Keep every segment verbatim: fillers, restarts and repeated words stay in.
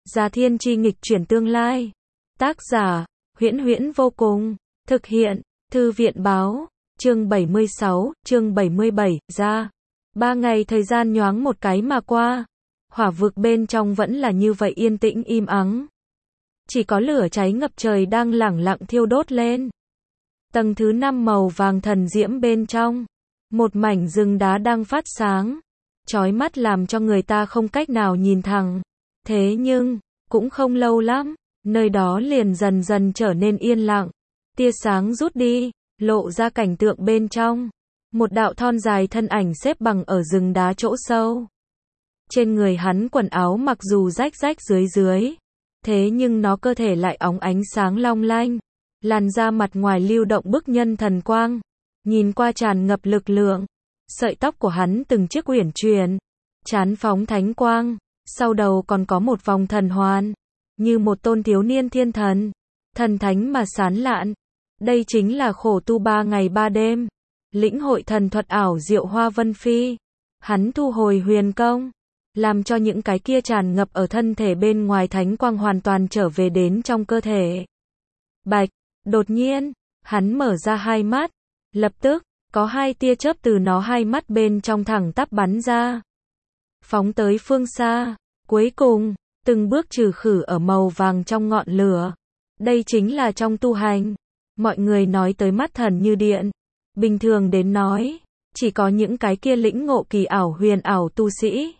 Già Thiên Chi nghịch chuyển tương lai. Tác giả, Huyễn Huyễn vô cùng. Thực hiện, Thư viện báo. Chương bảy mươi sáu, chương bảy mươi bảy, ra. Ba ngày thời gian nhoáng một cái mà qua. Hỏa vực bên trong vẫn là như vậy yên tĩnh im ắng. Chỉ có lửa cháy ngập trời đang lẳng lặng thiêu đốt lên. Tầng thứ năm màu vàng thần diễm bên trong. Một mảnh rừng đá đang phát sáng. Chói mắt làm cho người ta không cách nào nhìn thẳng. Thế nhưng, cũng không lâu lắm, nơi đó liền dần dần trở nên yên lặng. Tia sáng rút đi, lộ ra cảnh tượng bên trong. Một đạo thon dài thân ảnh xếp bằng ở rừng đá chỗ sâu. Trên người hắn quần áo mặc dù rách rách dưới dưới. Thế nhưng nó cơ thể lại óng ánh sáng long lanh. Làn da mặt ngoài lưu động bức nhân thần quang. Nhìn qua tràn ngập lực lượng. Sợi tóc của hắn từng chiếc uyển chuyển. Trán phóng thánh quang. Sau đầu còn có một vòng thần hoàn. Như một tôn thiếu niên thiên thần. Thần thánh mà sán lạn. Đây chính là khổ tu ba ngày ba đêm. Lĩnh hội thần thuật ảo diệu Hoa Vân Phi. Hắn thu hồi huyền công. Làm cho những cái kia tràn ngập ở thân thể bên ngoài thánh quang hoàn toàn trở về đến trong cơ thể. Bạch, đột nhiên, hắn mở ra hai mắt. Lập tức, có hai tia chớp từ nó hai mắt bên trong thẳng tắp bắn ra. Phóng tới phương xa. Cuối cùng, từng bước trừ khử ở màu vàng trong ngọn lửa. Đây chính là trong tu hành. Mọi người nói tới mắt thần như điện. Bình thường đến nói, chỉ có những cái kia lĩnh ngộ kỳ ảo huyền ảo tu sĩ.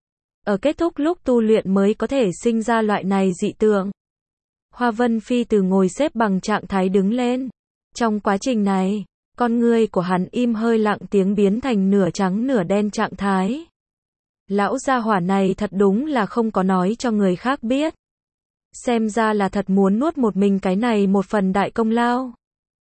Ở kết thúc lúc tu luyện mới có thể sinh ra loại này dị tượng. Hoa Vân Phi từ ngồi xếp bằng trạng thái đứng lên. Trong quá trình này, con người của hắn im hơi lặng tiếng biến thành nửa trắng nửa đen trạng thái. Lão gia hỏa này thật đúng là không có nói cho người khác biết. Xem ra là thật muốn nuốt một mình cái này một phần đại công lao.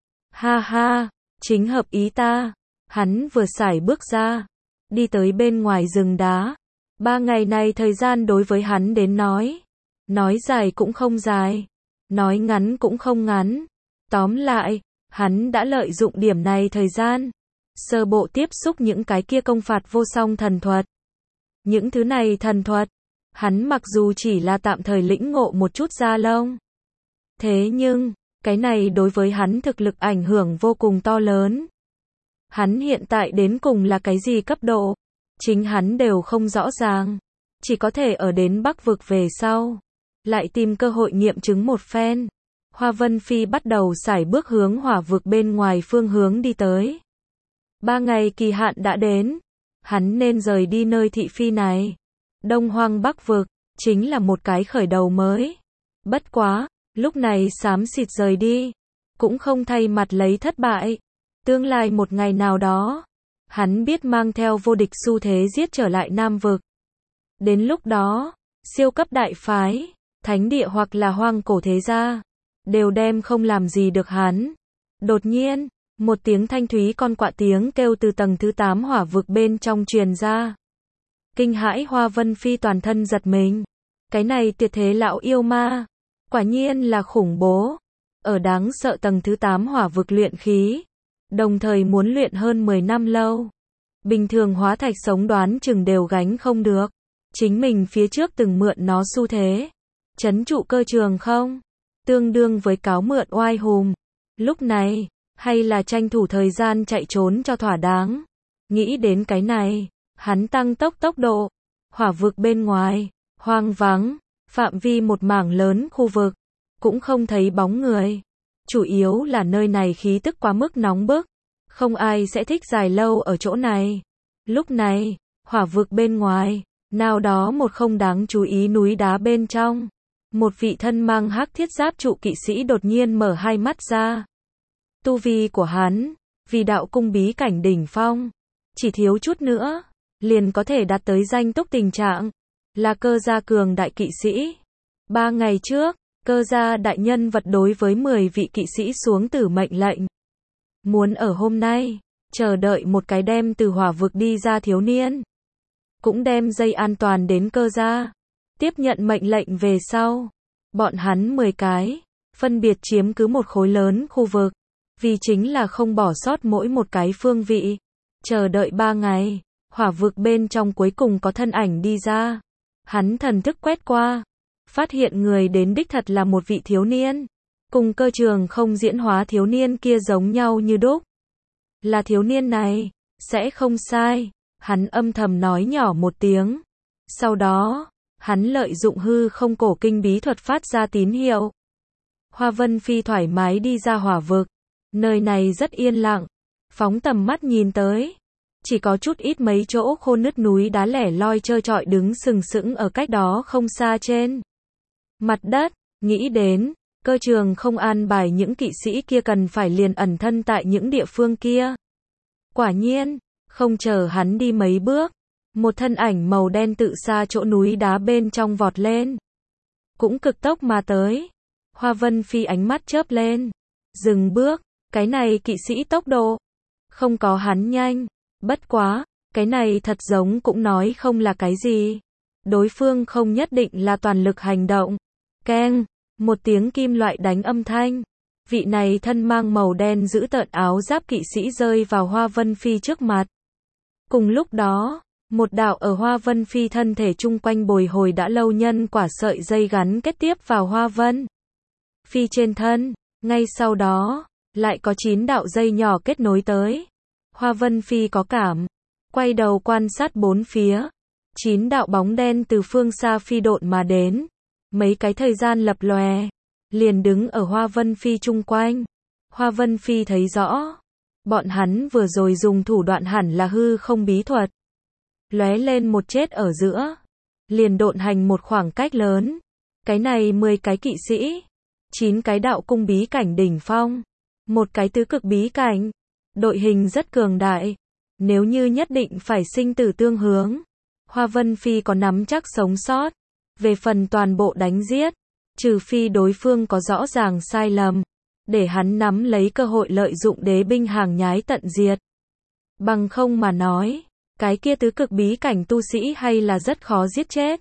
Ha ha, chính hợp ý ta. Hắn vừa sải bước ra, đi tới bên ngoài rừng đá. Ba ngày này thời gian đối với hắn đến nói. Nói dài cũng không dài. Nói ngắn cũng không ngắn. Tóm lại, hắn đã lợi dụng điểm này thời gian. Sơ bộ tiếp xúc những cái kia công phạt vô song thần thuật. Những thứ này thần thuật, hắn mặc dù chỉ là tạm thời lĩnh ngộ một chút da lông. Thế nhưng, cái này đối với hắn thực lực ảnh hưởng vô cùng to lớn. Hắn hiện tại đến cùng là cái gì cấp độ? Chính hắn đều không rõ ràng. Chỉ có thể ở đến Bắc vực về sau. Lại tìm cơ hội nghiệm chứng một phen. Hoa Vân Phi bắt đầu sải bước hướng hỏa vực bên ngoài phương hướng đi tới. Ba ngày kỳ hạn đã đến. Hắn nên rời đi nơi thị phi này. Đông Hoang Bắc vực, chính là một cái khởi đầu mới. Bất quá, lúc này xám xịt rời đi. Cũng không thay mặt lấy thất bại. Tương lai một ngày nào đó. Hắn biết mang theo vô địch xu thế giết trở lại Nam vực. Đến lúc đó, siêu cấp đại phái, thánh địa hoặc là hoang cổ thế gia, đều đem không làm gì được hắn. Đột nhiên, một tiếng thanh thúy con quạ tiếng kêu từ tầng thứ tám hỏa vực bên trong truyền ra. Kinh hãi Hoa Vân Phi toàn thân giật mình. Cái này tuyệt thế lão yêu ma. Quả nhiên là khủng bố. Ở đáng sợ tầng thứ tám hỏa vực luyện khí. Đồng thời muốn luyện hơn mười năm lâu. Bình thường hóa thạch sống đoán chừng đều gánh không được. Chính mình phía trước từng mượn nó xu thế. Trấn trụ cơ trường không? Tương đương với cáo mượn oai hùm. Lúc này, hay là tranh thủ thời gian chạy trốn cho thỏa đáng. Nghĩ đến cái này, hắn tăng tốc tốc độ. Hỏa vực bên ngoài, hoang vắng, phạm vi một mảng lớn khu vực. Cũng không thấy bóng người. Chủ yếu là nơi này khí tức quá mức nóng bức. Không ai sẽ thích dài lâu ở chỗ này. Lúc này, hỏa vực bên ngoài, nào đó một không đáng chú ý núi đá bên trong. Một vị thân mang hắc thiết giáp trụ kỵ sĩ đột nhiên mở hai mắt ra. Tu vi của hắn, vì đạo cung bí cảnh đỉnh phong. Chỉ thiếu chút nữa, liền có thể đạt tới danh túc tình trạng. Là Cơ gia cường đại kỵ sĩ. Ba ngày trước, Cơ gia đại nhân vật đối với mười vị kỵ sĩ xuống tử mệnh lệnh. Muốn ở hôm nay, chờ đợi một cái đem từ hỏa vực đi ra thiếu niên. Cũng đem dây an toàn đến Cơ gia. Tiếp nhận mệnh lệnh về sau. Bọn hắn mười cái, phân biệt chiếm cứ một khối lớn khu vực. Vì chính là không bỏ sót mỗi một cái phương vị. Chờ đợi ba ngày, hỏa vực bên trong cuối cùng có thân ảnh đi ra. Hắn thần thức quét qua. phát hiện người đến đích thật là một vị thiếu niên. Cùng Cơ Trường không diễn hóa thiếu niên kia giống nhau như đúc. Là thiếu niên này, sẽ không sai. Hắn âm thầm nói nhỏ một tiếng. Sau đó, hắn lợi dụng hư không cổ kinh bí thuật phát ra tín hiệu. Hoa Vân Phi thoải mái đi ra hỏa vực. Nơi này rất yên lặng. Phóng tầm mắt nhìn tới. Chỉ có chút ít mấy chỗ khô nứt núi đá lẻ loi trơ trọi đứng sừng sững ở cách đó không xa trên mặt đất. Nghĩ đến, Cơ Trường không an bài những kỵ sĩ kia cần phải liền ẩn thân tại những địa phương kia. Quả nhiên, không chờ hắn đi mấy bước, một thân ảnh màu đen tự xa chỗ núi đá bên trong vọt lên. Cũng cực tốc mà tới. Hoa Vân Phi ánh mắt chớp lên. Dừng bước, cái này kỵ sĩ tốc độ. Không có hắn nhanh. Bất quá, cái này thật giống cũng nói không là cái gì. Đối phương không nhất định là toàn lực hành động. Keng, một tiếng kim loại đánh âm thanh. Vị này thân mang màu đen giữ tợn áo giáp kỵ sĩ rơi vào Hoa Vân Phi trước mặt. Cùng lúc đó, một đạo ở Hoa Vân Phi thân thể chung quanh bồi hồi đã lâu nhân quả sợi dây gắn kết tiếp vào Hoa Vân Phi trên thân. Ngay sau đó, lại có chín đạo dây nhỏ kết nối tới. Hoa Vân Phi có cảm, quay đầu quan sát bốn phía. Chín đạo bóng đen từ phương xa phi độn mà đến. Mấy cái thời gian lập lòe, liền đứng ở Hoa Vân Phi chung quanh. Hoa Vân Phi thấy rõ, bọn hắn vừa rồi dùng thủ đoạn hẳn là hư không bí thuật. Lóe lên một chết ở giữa, liền độn hành một khoảng cách lớn. Cái này mười cái kỵ sĩ, chín cái đạo cung bí cảnh đỉnh phong, một cái tứ cực bí cảnh. Đội hình rất cường đại. Nếu như nhất định phải sinh tử tương hướng, Hoa Vân Phi có nắm chắc sống sót. Về phần toàn bộ đánh giết, trừ phi đối phương có rõ ràng sai lầm, để hắn nắm lấy cơ hội lợi dụng đế binh hàng nhái tận diệt. Bằng không mà nói, cái kia tứ cực bí cảnh tu sĩ hay là rất khó giết chết.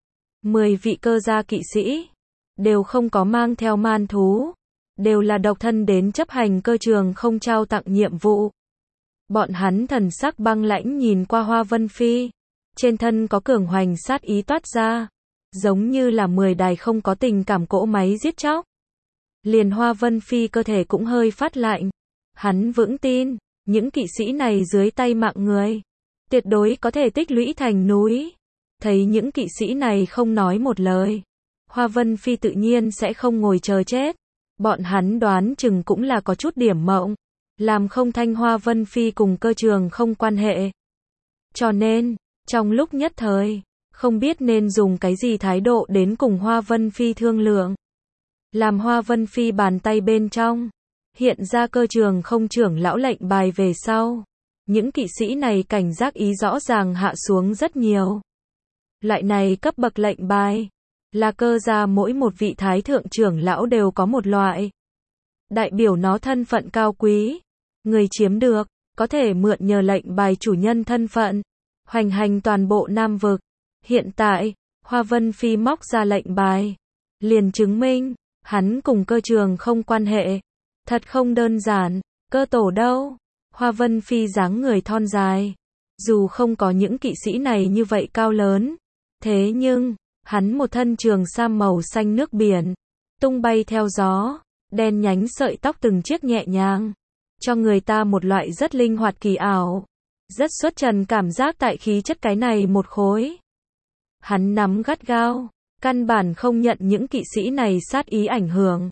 Mười vị cơ gia kỵ sĩ, đều không có mang theo man thú, đều là độc thân đến chấp hành Cơ Trường không trao tặng nhiệm vụ. Bọn hắn thần sắc băng lãnh nhìn qua Hoa Vân Phi, trên thân có cường hoành sát ý toát ra, giống như là mười đài không có tình cảm cỗ máy giết chóc. Liền Hoa Vân Phi cơ thể cũng hơi phát lạnh. Hắn vững tin, những kỵ sĩ này dưới tay mạng người, tuyệt đối có thể tích lũy thành núi. Thấy những kỵ sĩ này không nói một lời, Hoa Vân Phi tự nhiên sẽ không ngồi chờ chết. Bọn hắn đoán chừng cũng là có chút điểm mộng, làm không thanh Hoa Vân Phi cùng Cơ Trường không quan hệ. Cho nên, trong lúc nhất thời, không biết nên dùng cái gì thái độ đến cùng Hoa Vân Phi thương lượng. Làm Hoa Vân Phi bàn tay bên trong, hiện ra Cơ Trường không trưởng lão lệnh bài về sau. Những kỵ sĩ này cảnh giác ý rõ ràng hạ xuống rất nhiều. Loại này cấp bậc lệnh bài, là Cơ gia mỗi một vị thái thượng trưởng lão đều có một loại. Đại biểu nó thân phận cao quý. Người chiếm được, có thể mượn nhờ lệnh bài chủ nhân thân phận, hoành hành toàn bộ Nam vực. Hiện tại, Hoa Vân Phi móc ra lệnh bài, liền chứng minh, hắn cùng Cơ Trường không quan hệ. Thật không đơn giản. Cơ tổ đâu? Hoa Vân Phi dáng người thon dài, dù không có những kỵ sĩ này như vậy cao lớn, thế nhưng, hắn một thân trường sam màu xanh nước biển, tung bay theo gió, đen nhánh sợi tóc từng chiếc nhẹ nhàng, cho người ta một loại rất linh hoạt kỳ ảo, rất xuất trần cảm giác tại khí chất cái này một khối. Hắn nắm gắt gao, căn bản không nhận những kỵ sĩ này sát ý ảnh hưởng.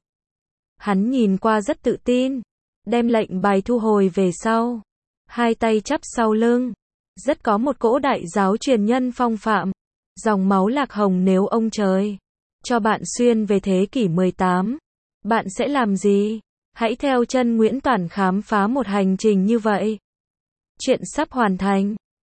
Hắn nhìn qua rất tự tin, đem lệnh bài thu hồi về sau, hai tay chắp sau lưng, rất có một cỗ đại giáo truyền nhân phong phạm. Dòng máu lạc hồng nếu ông trời cho bạn xuyên về thế kỷ mười tám, bạn sẽ làm gì? Hãy theo chân Nguyễn Toản khám phá một hành trình như vậy. Chuyện sắp hoàn thành.